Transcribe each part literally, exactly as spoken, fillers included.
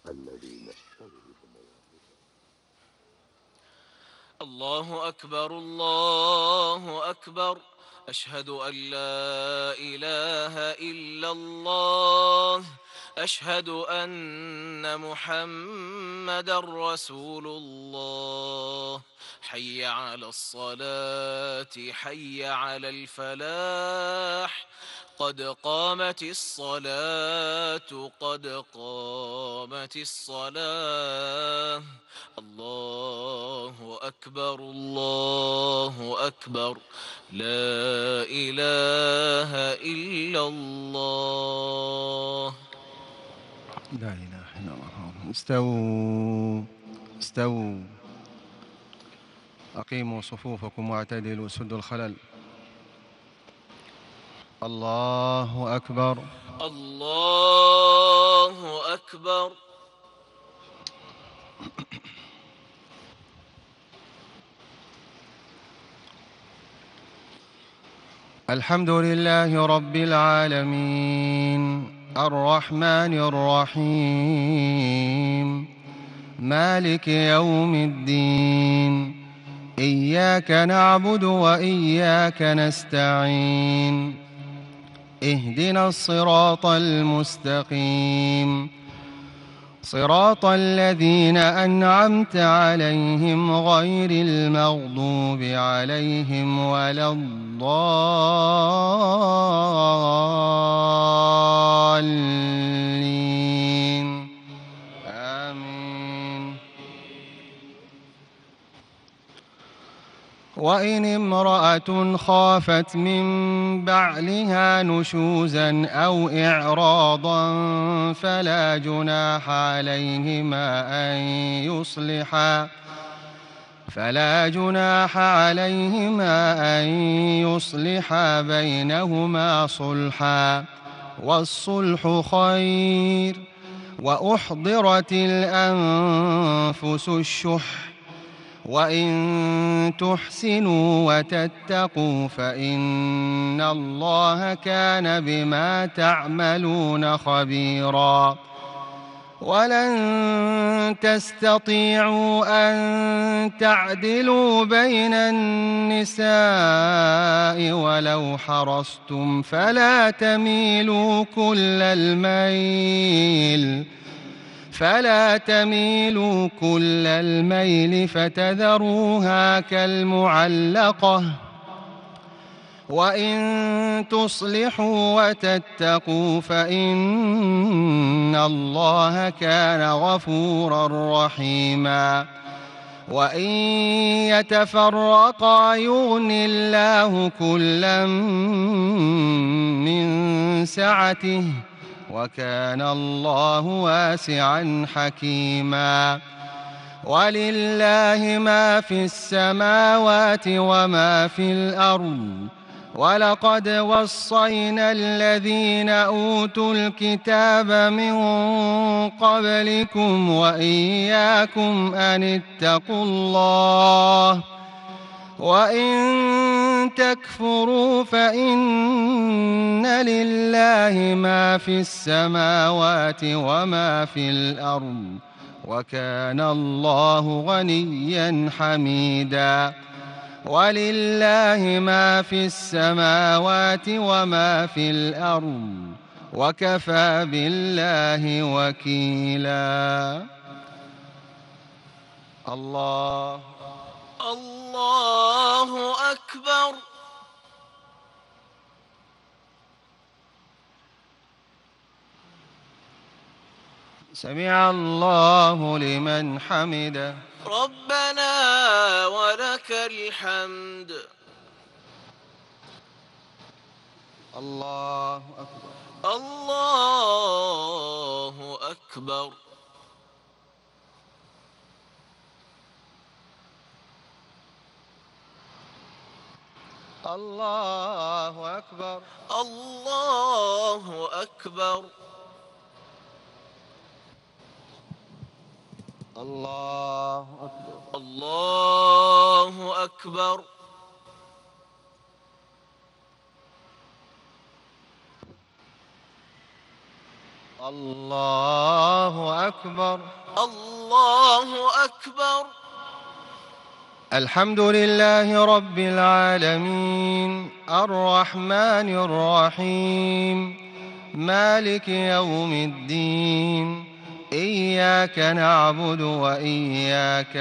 الله أكبر الله أكبر. أشهد أن لا إله إلا الله. أشهد أن محمدًا رسول الله. حي على الصلاة حي على الفلاح. قد قامت الصلاة قد قامت الصلاة. الله أكبر الله أكبر. لا إله إلا الله. لا إله إلا الله. استووا استووا. أقيموا صفوفكم واعتدلوا، سدوا الخلل. الله أكبر الله أكبر. الحمد لله رب العالمين الرحمن الرحيم مالك يوم الدين. إياك نعبد وإياك نستعين. اهدنا الصراط المستقيم، صراط الذين أنعمت عليهم غير المغضوب عليهم ولا الضالين. آمين. وإن امرأة خافت من بعلها نشوزا أو إعراضا فلا جناح عليهما أن يصلحا فلا جناح عليهما أن يصلحا بينهما صلحا، والصلح خير. وأحضرت الأنفس الشح، وإن تحسنوا وتتقوا فإن الله كان بما تعملون خبيرا. ولن تستطيعوا أن تعدلوا بين النساء ولو حرصتم، فلا تميلوا كل الميل فلا تميلوا كل الميل فتذروها كالمعلقة. وإن تصلحوا وتتقوا فإن الله كان غفورا رحيما. وإن يتفرقا يغن الله كلا من سعته، وكان الله واسعا حكيما. ولله ما في السماوات وما في الأرض. ولقد وصينا الذين أوتوا الكتاب من قبلكم وإياكم أن اتقوا الله. وإن تكفروا فإن لله ما في السماوات وما في الأرض، وكان الله غنيا حميدا. ولله ما في السماوات وما في الأرض، وكفى بالله وكيلا. الله الله أكبر. سمع الله لمن حمده. ربنا ولك الحمد. الله أكبر الله أكبر. الله أكبر الله أكبر. الله أكبر الله أكبر. الله أكبر. الله أكبر. الحمد لله رب العالمين الرحمن الرحيم مالك يوم الدين إياك نعبد وإياك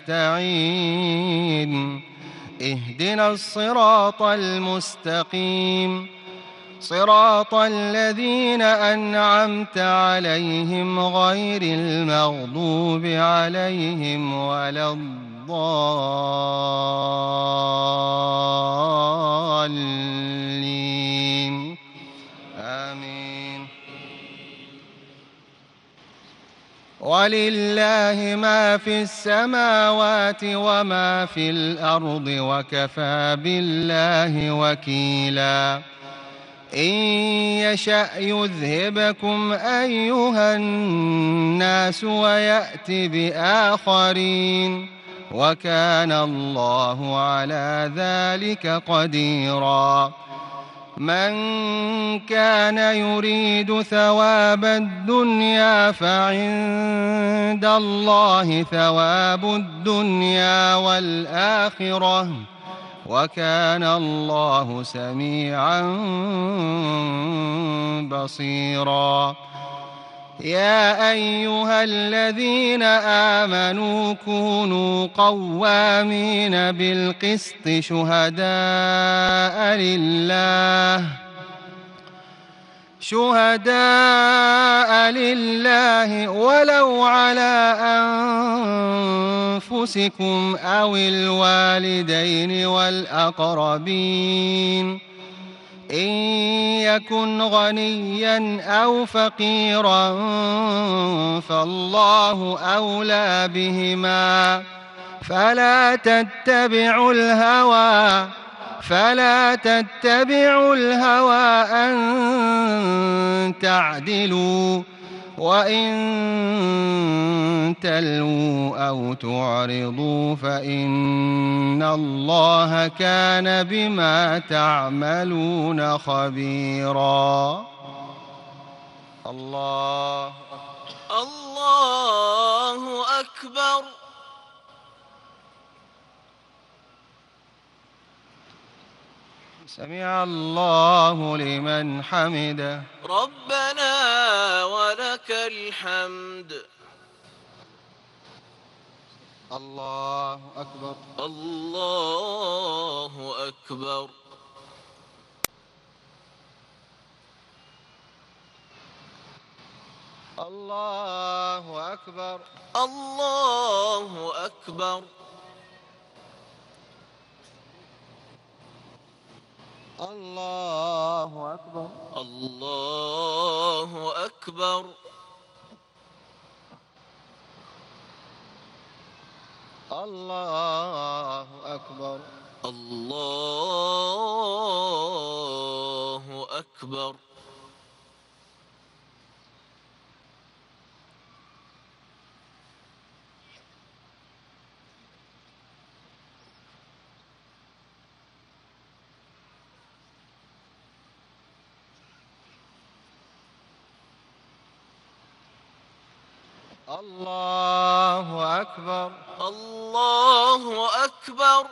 نستعين اهدنا الصراط المستقيم صراط الذين أنعمت عليهم غير المغضوب عليهم ولا الضالين آمين. ولله ما في السماوات وما في الأرض وكفى بالله وكيلا. إن يشأ يذهبكم أيها الناس ويأت بآخرين وكان الله على ذلك قديرا. من كان يريد ثواب الدنيا فعند الله ثواب الدنيا والآخرة وكان الله سميعا بصيرا. يا أيها الذين آمنوا كونوا قوامين بالقسط شهداء لله شهداء لله ولو على أنفسكم أو الوالدين والأقربين إن يكن غنيا أو فقيرا فالله أولى بهما فلا تتبعوا الهوى فلا تتبعوا الهوى أن تعدلوا وإن تلووا أو تعرضوا فإن الله كان بما تعملون خبيرا. الله الله أكبر. سمع الله لمن حمده. ربنا ولك الحمد. الله أكبر. الله أكبر. الله أكبر. الله أكبر. الله أكبر. الله أكبر. الله أكبر. الله أكبر. الله أكبر. الله أكبر.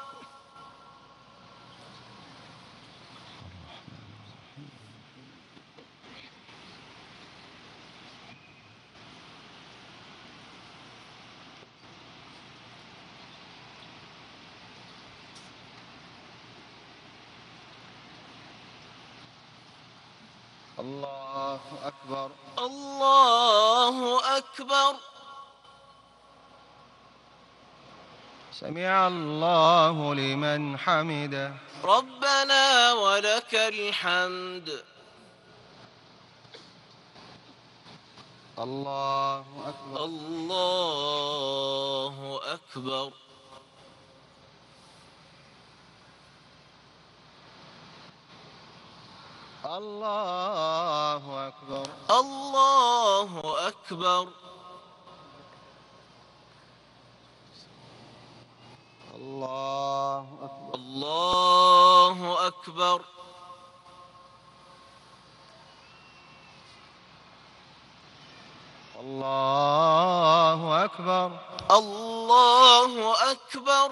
الله أكبر. الله أكبر. سمع الله لمن حمده. ربنا ولك الحمد. الله أكبر. الله أكبر. الله أكبر. الله أكبر. الله أكبر. الله أكبر. الله أكبر. الله أكبر.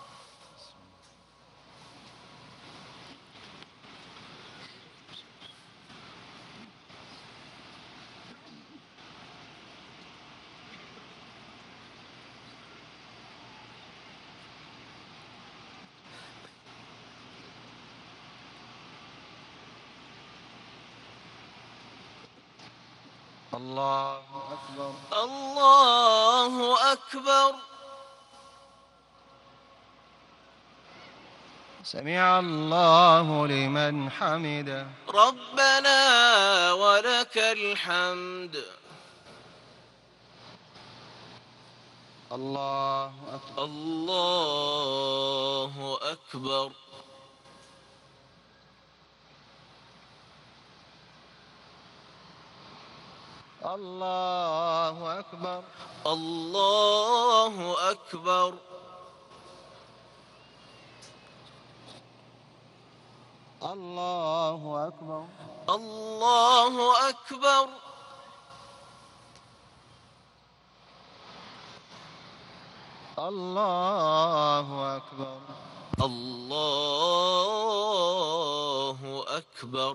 الله أكبر. الله أكبر. سمع الله لمن حمده. ربنا ولك الحمد. الله أكبر. الله أكبر. الله أكبر. الله أكبر. الله أكبر. الله أكبر. الله أكبر. الله أكبر.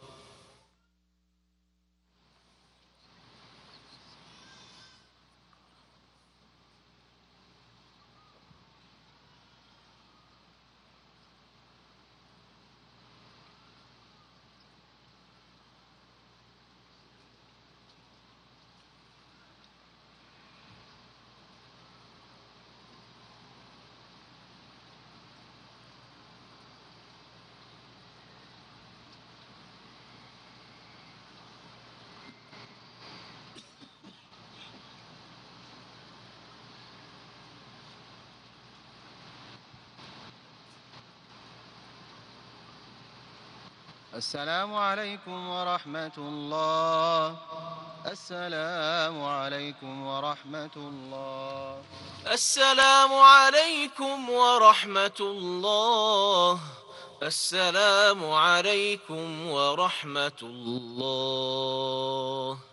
السلام عليكم ورحمة الله. السلام عليكم ورحمة الله. السلام عليكم ورحمة الله. السلام عليكم ورحمة الله.